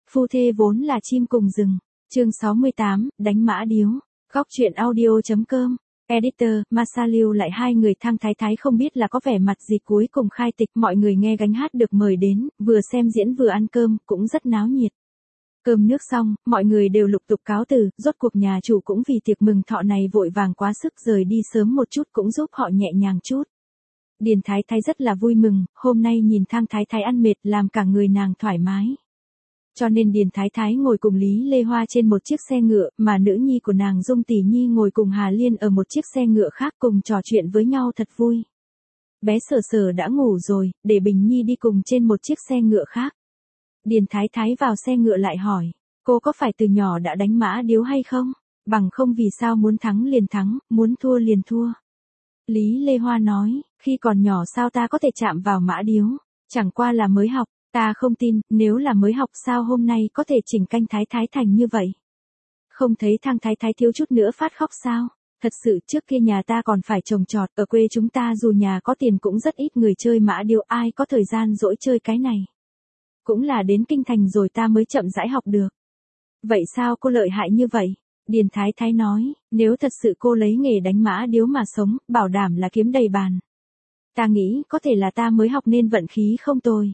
Phu thê vốn là chim cùng rừng. Chương 68, đánh mã điếu. Góc truyện audio.com. Editor, Masaliu lại hai người Thang Thái Thái không biết là có vẻ mặt gì cuối cùng khai tịch, mọi người nghe gánh hát được mời đến, vừa xem diễn vừa ăn cơm, cũng rất náo nhiệt. Cơm nước xong, mọi người đều lục tục cáo từ, rốt cuộc nhà chủ cũng vì tiệc mừng thọ này vội vàng quá sức rời đi sớm một chút cũng giúp họ nhẹ nhàng chút. Điền Thái Thái rất là vui mừng, hôm nay nhìn Thang Thái Thái ăn mệt làm cả người nàng thoải mái. Cho nên Điền Thái Thái ngồi cùng Lý Lê Hoa trên một chiếc xe ngựa, mà nữ nhi của nàng Dung Tỷ Nhi ngồi cùng Hà Liên ở một chiếc xe ngựa khác cùng trò chuyện với nhau thật vui. Bé Sở Sở đã ngủ rồi, để Bình Nhi đi cùng trên một chiếc xe ngựa khác. Điền Thái Thái vào xe ngựa lại hỏi, cô có phải từ nhỏ đã đánh mã điếu hay không? Bằng không vì sao muốn thắng liền thắng, muốn thua liền thua. Lý Lê Hoa nói, khi còn nhỏ sao ta có thể chạm vào mã điếu, chẳng qua là mới học. Ta không tin, nếu là mới học sao hôm nay có thể chỉnh canh Thái Thái thành như vậy. Không thấy Thang Thái Thái thiếu chút nữa phát khóc sao? Thật sự trước kia nhà ta còn phải trồng trọt, ở quê chúng ta dù nhà có tiền cũng rất ít người chơi mã điếu, ai có thời gian dỗi chơi cái này. Cũng là đến kinh thành rồi ta mới chậm rãi học được. Vậy sao cô lợi hại như vậy? Điền Thái Thái nói, nếu thật sự cô lấy nghề đánh mã điếu mà sống, bảo đảm là kiếm đầy bàn. Ta nghĩ có thể là ta mới học nên vận khí không tồi.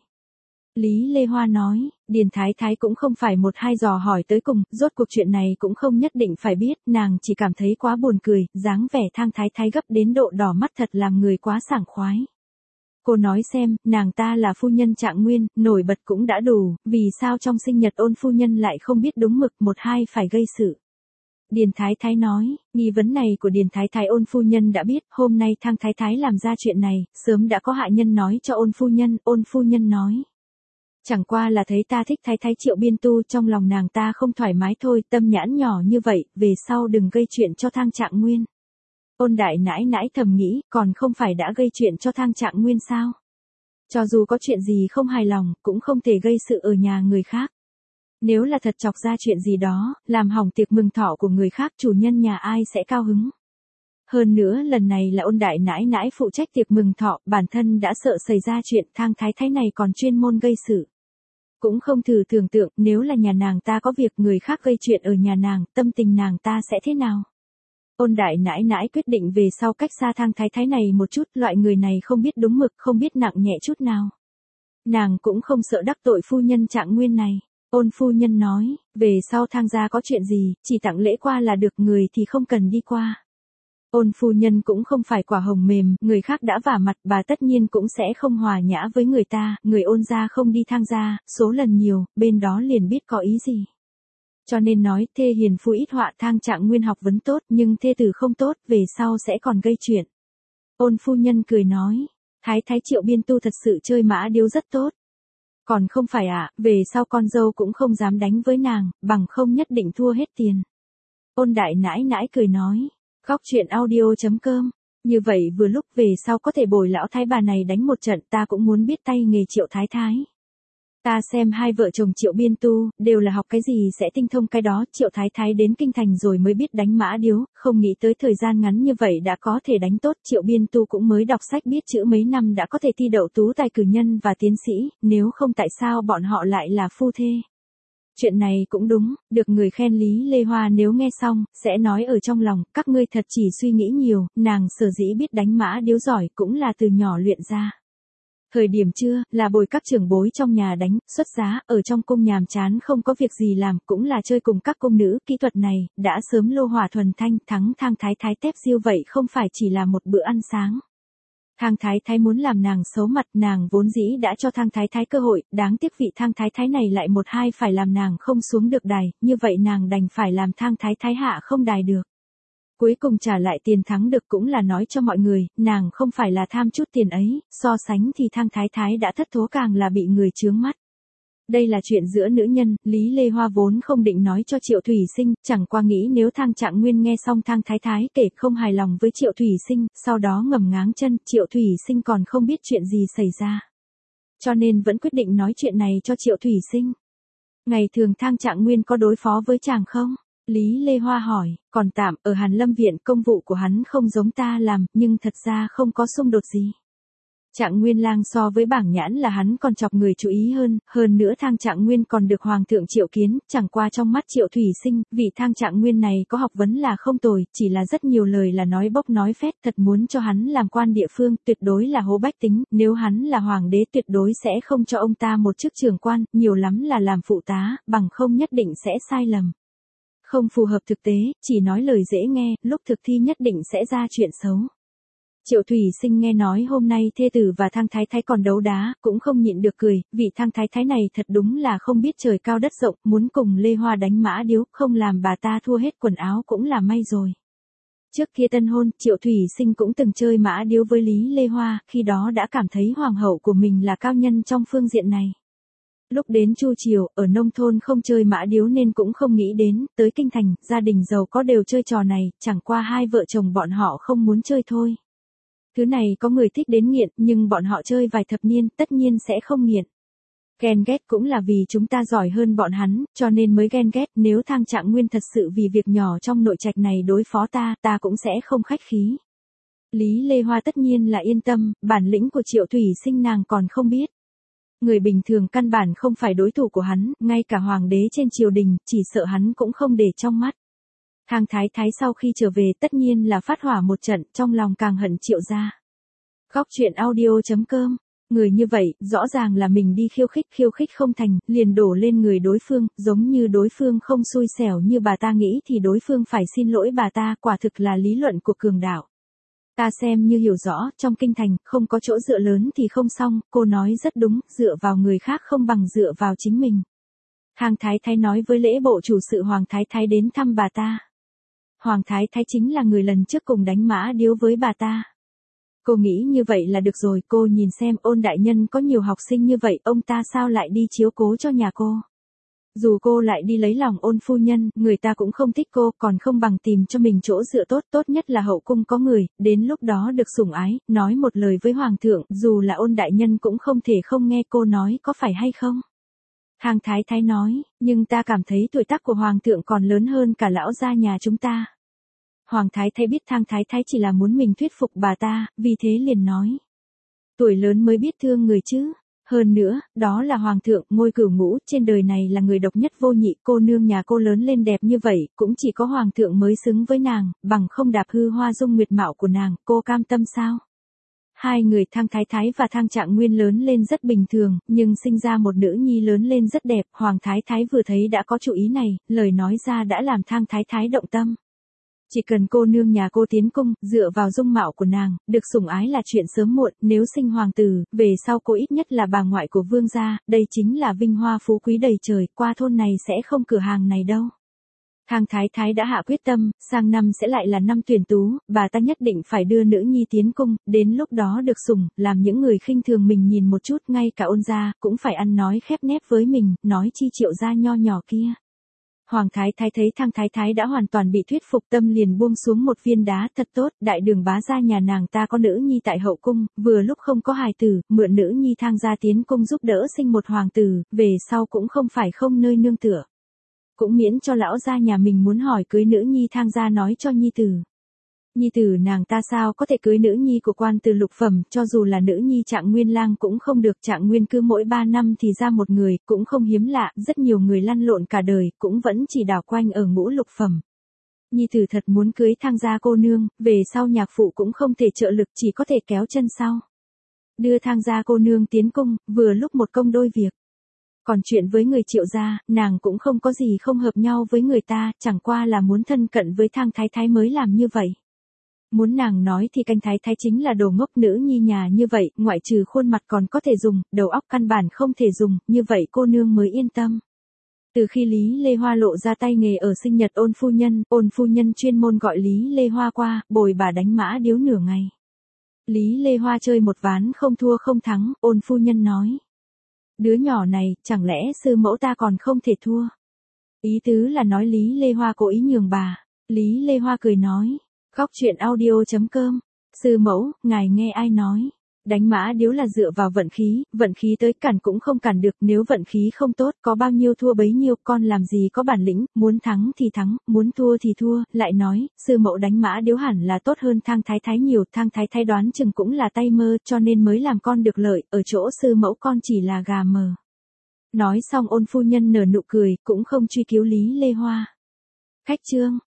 Lý Lê Hoa nói, Điền Thái Thái cũng không phải một hai dò hỏi tới cùng, rốt cuộc chuyện này cũng không nhất định phải biết, nàng chỉ cảm thấy quá buồn cười, dáng vẻ Thang Thái Thái gấp đến độ đỏ mắt thật làm người quá sảng khoái. Cô nói xem, nàng ta là phu nhân Trạng Nguyên, nổi bật cũng đã đủ, vì sao trong sinh nhật Ôn phu nhân lại không biết đúng mực một hai phải gây sự. Điền Thái Thái nói, nghi vấn này của Điền Thái Thái Ôn phu nhân đã biết, hôm nay Thang Thái Thái làm ra chuyện này, sớm đã có hạ nhân nói cho Ôn phu nhân nói. Chẳng qua là thấy ta thích Thái Thái Triệu Biên Tu, trong lòng nàng ta không thoải mái thôi, tâm nhãn nhỏ như vậy, về sau đừng gây chuyện cho Thang Trạng Nguyên. Ôn đại nãi nãi thầm nghĩ, còn không phải đã gây chuyện cho Thang Trạng Nguyên sao? Cho dù có chuyện gì không hài lòng, cũng không thể gây sự ở nhà người khác. Nếu là thật chọc ra chuyện gì đó, làm hỏng tiệc mừng thọ của người khác, chủ nhân nhà ai sẽ cao hứng. Hơn nữa lần này là Ôn đại nãi nãi phụ trách tiệc mừng thọ, bản thân đã sợ xảy ra chuyện, Thang Thái Thái này còn chuyên môn gây sự. Cũng không thử tưởng tượng, nếu là nhà nàng ta có việc người khác gây chuyện ở nhà nàng, tâm tình nàng ta sẽ thế nào? Ôn đại nãi nãi quyết định về sau cách xa Thang Thái Thái này một chút, loại người này không biết đúng mực, không biết nặng nhẹ chút nào. Nàng cũng không sợ đắc tội phu nhân Trạng Nguyên này. Ôn phu nhân nói, về sau Thang gia có chuyện gì, chỉ tặng lễ qua là được, người thì không cần đi qua. Ôn phu nhân cũng không phải quả hồng mềm, người khác đã vả mặt bà tất nhiên cũng sẽ không hòa nhã với người ta, người Ôn gia không đi Thang gia, số lần nhiều, bên đó liền biết có ý gì. Cho nên nói, thê hiền phu ít họa, Thang Trạng Nguyên học vấn tốt, nhưng thê tử không tốt, về sau sẽ còn gây chuyện. Ôn phu nhân cười nói, Thái Thái Triệu Biên Tu thật sự chơi mã điếu rất tốt. Còn không phải ạ, về sau con dâu cũng không dám đánh với nàng, bằng không nhất định thua hết tiền. Ôn đại nãi nãi cười nói, góc truyện audio.com, như vậy vừa lúc về sau có thể bồi lão thái bà này đánh một trận, ta cũng muốn biết tay nghề Triệu Thái Thái. Ta xem hai vợ chồng Triệu Biên Tu, đều là học cái gì sẽ tinh thông cái đó, Triệu Thái Thái đến kinh thành rồi mới biết đánh mã điếu, không nghĩ tới thời gian ngắn như vậy đã có thể đánh tốt, Triệu Biên Tu cũng mới đọc sách biết chữ mấy năm đã có thể thi đậu tú tài cử nhân và tiến sĩ, nếu không tại sao bọn họ lại là phu thê. Chuyện này cũng đúng, được người khen Lý Lê Hoa nếu nghe xong, sẽ nói ở trong lòng, các ngươi thật chỉ suy nghĩ nhiều, nàng sở dĩ biết đánh mã điếu giỏi cũng là từ nhỏ luyện ra. Thời điểm trưa, là bồi các trưởng bối trong nhà đánh, xuất giá, ở trong cung nhàm chán không có việc gì làm, cũng là chơi cùng các cung nữ, kỹ thuật này, đã sớm lô hỏa thuần thanh, thắng Thang Thái Thái tép diêu vậy không phải chỉ là một bữa ăn sáng. Thang Thái Thái muốn làm nàng xấu mặt, nàng vốn dĩ đã cho Thang Thái Thái cơ hội, đáng tiếc vị Thang Thái Thái này lại một hai phải làm nàng không xuống được đài, như vậy nàng đành phải làm Thang Thái Thái hạ không đài được. Cuối cùng trả lại tiền thắng được cũng là nói cho mọi người, nàng không phải là tham chút tiền ấy, so sánh thì Thang Thái Thái đã thất thố càng là bị người chướng mắt. Đây là chuyện giữa nữ nhân, Lý Lê Hoa vốn không định nói cho Triệu Thủy Sinh, chẳng qua nghĩ nếu Thang Trạng Nguyên nghe xong Thang Thái Thái kể không hài lòng với Triệu Thủy Sinh, sau đó ngầm ngáng chân, Triệu Thủy Sinh còn không biết chuyện gì xảy ra. Cho nên vẫn quyết định nói chuyện này cho Triệu Thủy Sinh. Ngày thường Thang Trạng Nguyên có đối phó với chàng không? Lý Lê Hoa hỏi, còn tạm, ở Hàn Lâm Viện công vụ của hắn không giống ta làm, nhưng thật ra không có xung đột gì. Trạng Nguyên Lang so với Bảng Nhãn là hắn còn chọc người chú ý hơn nữa Thang Trạng Nguyên còn được Hoàng thượng triệu kiến, chẳng qua trong mắt Triệu Thủy Sinh, vị Thang Trạng Nguyên này có học vấn là không tồi, chỉ là rất nhiều lời là nói bốc nói phét, thật muốn cho hắn làm quan địa phương, tuyệt đối là hố bách tính, nếu hắn là hoàng đế tuyệt đối sẽ không cho ông ta một chức trưởng quan, nhiều lắm là làm phụ tá, bằng không nhất định sẽ sai lầm. Không phù hợp thực tế, chỉ nói lời dễ nghe, lúc thực thi nhất định sẽ ra chuyện xấu. Triệu Thủy Sinh nghe nói hôm nay thê tử và Thang Thái Thái còn đấu đá, cũng không nhịn được cười, vị Thang Thái Thái này thật đúng là không biết trời cao đất rộng, muốn cùng Lê Hoa đánh mã điếu, không làm bà ta thua hết quần áo cũng là may rồi. Trước kia tân hôn, Triệu Thủy Sinh cũng từng chơi mã điếu với Lý Lê Hoa, khi đó đã cảm thấy hoàng hậu của mình là cao nhân trong phương diện này. Lúc đến Chu Triều, ở nông thôn không chơi mã điếu nên cũng không nghĩ đến, tới kinh thành, gia đình giàu có đều chơi trò này, chẳng qua hai vợ chồng bọn họ không muốn chơi thôi. Thứ này có người thích đến nghiện, nhưng bọn họ chơi vài thập niên, tất nhiên sẽ không nghiện. Ghen ghét cũng là vì chúng ta giỏi hơn bọn hắn, cho nên mới ghen ghét, nếu Thang Trạng Nguyên thật sự vì việc nhỏ trong nội trạch này đối phó ta cũng sẽ không khách khí. Lý Lê Hoa tất nhiên là yên tâm, bản lĩnh của Triệu Thủy Sinh nàng còn không biết. Người bình thường căn bản không phải đối thủ của hắn, ngay cả hoàng đế trên triều đình, chỉ sợ hắn cũng không để trong mắt. Thang Thái Thái sau khi trở về tất nhiên là phát hỏa một trận, trong lòng càng hận Triệu gia. Góc truyện audio.com. Người như vậy, rõ ràng là mình đi khiêu khích không thành, liền đổ lên người đối phương, giống như đối phương không xui xẻo như bà ta nghĩ thì đối phương phải xin lỗi bà ta, quả thực là lý luận của cường đạo. Ta xem như hiểu rõ, trong kinh thành, không có chỗ dựa lớn thì không xong, cô nói rất đúng, dựa vào người khác không bằng dựa vào chính mình. Thang Thái Thái nói với lễ bộ chủ sự Hoàng Thái Thái đến thăm bà ta. Hoàng Thái Thái chính là người lần trước cùng đánh mã điếu với bà ta. Cô nghĩ như vậy là được rồi, cô nhìn xem Ôn đại nhân có nhiều học sinh như vậy, ông ta sao lại đi chiếu cố cho nhà cô. Dù cô lại đi lấy lòng Ôn phu nhân, người ta cũng không thích cô, còn không bằng tìm cho mình chỗ dựa tốt nhất là hậu cung có người, đến lúc đó được sủng ái, nói một lời với Hoàng thượng, dù là Ôn đại nhân cũng không thể không nghe cô nói, có phải hay không? Thang Thái Thái nói, nhưng ta cảm thấy tuổi tác của Hoàng thượng còn lớn hơn cả lão gia nhà chúng ta. Hoàng Thái Thái biết Thang Thái Thái chỉ là muốn mình thuyết phục bà ta, vì thế liền nói. Tuổi lớn mới biết thương người chứ. Hơn nữa, đó là Hoàng thượng, ngôi cửu ngũ, trên đời này là người độc nhất vô nhị, cô nương nhà cô lớn lên đẹp như vậy, cũng chỉ có Hoàng thượng mới xứng với nàng, bằng không đạp hư hoa dung nguyệt mạo của nàng, cô cam tâm sao? Hai người Thang Thái Thái và Thang Trạng Nguyên lớn lên rất bình thường, nhưng sinh ra một nữ nhi lớn lên rất đẹp, Hoàng Thái Thái vừa thấy đã có chủ ý này, lời nói ra đã làm Thang Thái Thái động tâm. Chỉ cần cô nương nhà cô tiến cung, dựa vào dung mạo của nàng, được sủng ái là chuyện sớm muộn, nếu sinh hoàng tử, về sau cô ít nhất là bà ngoại của vương gia, đây chính là vinh hoa phú quý đầy trời, qua thôn này sẽ không cửa hàng này đâu. Thang Thái Thái đã hạ quyết tâm, sang năm sẽ lại là năm tuyển tú, bà ta nhất định phải đưa nữ nhi tiến cung, đến lúc đó được sủng, làm những người khinh thường mình nhìn một chút, ngay cả Ôn gia, cũng phải ăn nói khép nép với mình, nói chi Triệu gia nho nhỏ kia. Hoàng Thái Thái thấy Thang Thái Thái đã hoàn toàn bị thuyết phục, tâm liền buông xuống một viên đá, thật tốt, đại đường bá gia nhà nàng ta có nữ nhi tại hậu cung, vừa lúc không có hài tử, mượn nữ nhi Thang gia tiến cung giúp đỡ sinh một hoàng tử, về sau cũng không phải không nơi nương tựa. Cũng miễn cho lão gia nhà mình muốn hỏi cưới nữ nhi Thang gia nói cho nhi tử. Nhi tử nàng ta sao có thể cưới nữ nhi của quan từ lục phẩm, cho dù là nữ nhi Trạng Nguyên Lang cũng không được, Trạng Nguyên cứ mỗi 3 năm thì ra một người, cũng không hiếm lạ, rất nhiều người lăn lộn cả đời, cũng vẫn chỉ đảo quanh ở ngũ lục phẩm. Nhi tử thật muốn cưới Thang gia cô nương, về sau nhạc phụ cũng không thể trợ lực, chỉ có thể kéo chân sau. Đưa Thang gia cô nương tiến cung, vừa lúc một công đôi việc. Còn chuyện với người Triệu gia, nàng cũng không có gì không hợp nhau với người ta, chẳng qua là muốn thân cận với Thang Thái Thái mới làm như vậy. Muốn nàng nói thì Canh Thái Thái chính là đồ ngốc, nữ nhi nhà như vậy, ngoại trừ khuôn mặt còn có thể dùng, đầu óc căn bản không thể dùng, như vậy cô nương mới yên tâm. Từ khi Lý Lê Hoa lộ ra tay nghề ở sinh nhật Ôn phu nhân chuyên môn gọi Lý Lê Hoa qua, bồi bà đánh mã điếu nửa ngày. Lý Lê Hoa chơi một ván không thua không thắng, Ôn phu nhân nói. Đứa nhỏ này, chẳng lẽ sư mẫu ta còn không thể thua? Ý tứ là nói Lý Lê Hoa cố ý nhường bà. Lý Lê Hoa cười nói. Góc truyện audio.com. Sư mẫu, ngài nghe ai nói? Đánh mã điếu là dựa vào vận khí tới cản cũng không cản được, nếu vận khí không tốt, có bao nhiêu thua bấy nhiêu, con làm gì có bản lĩnh, muốn thắng thì thắng, muốn thua thì thua, lại nói, sư mẫu đánh mã điếu hẳn là tốt hơn Thang Thái Thái nhiều, Thang Thái Thái đoán chừng cũng là tay mơ, cho nên mới làm con được lợi, ở chỗ sư mẫu con chỉ là gà mờ. Nói xong Ôn phu nhân nở nụ cười, cũng không truy cứu Lý Lê Hoa. Khách trương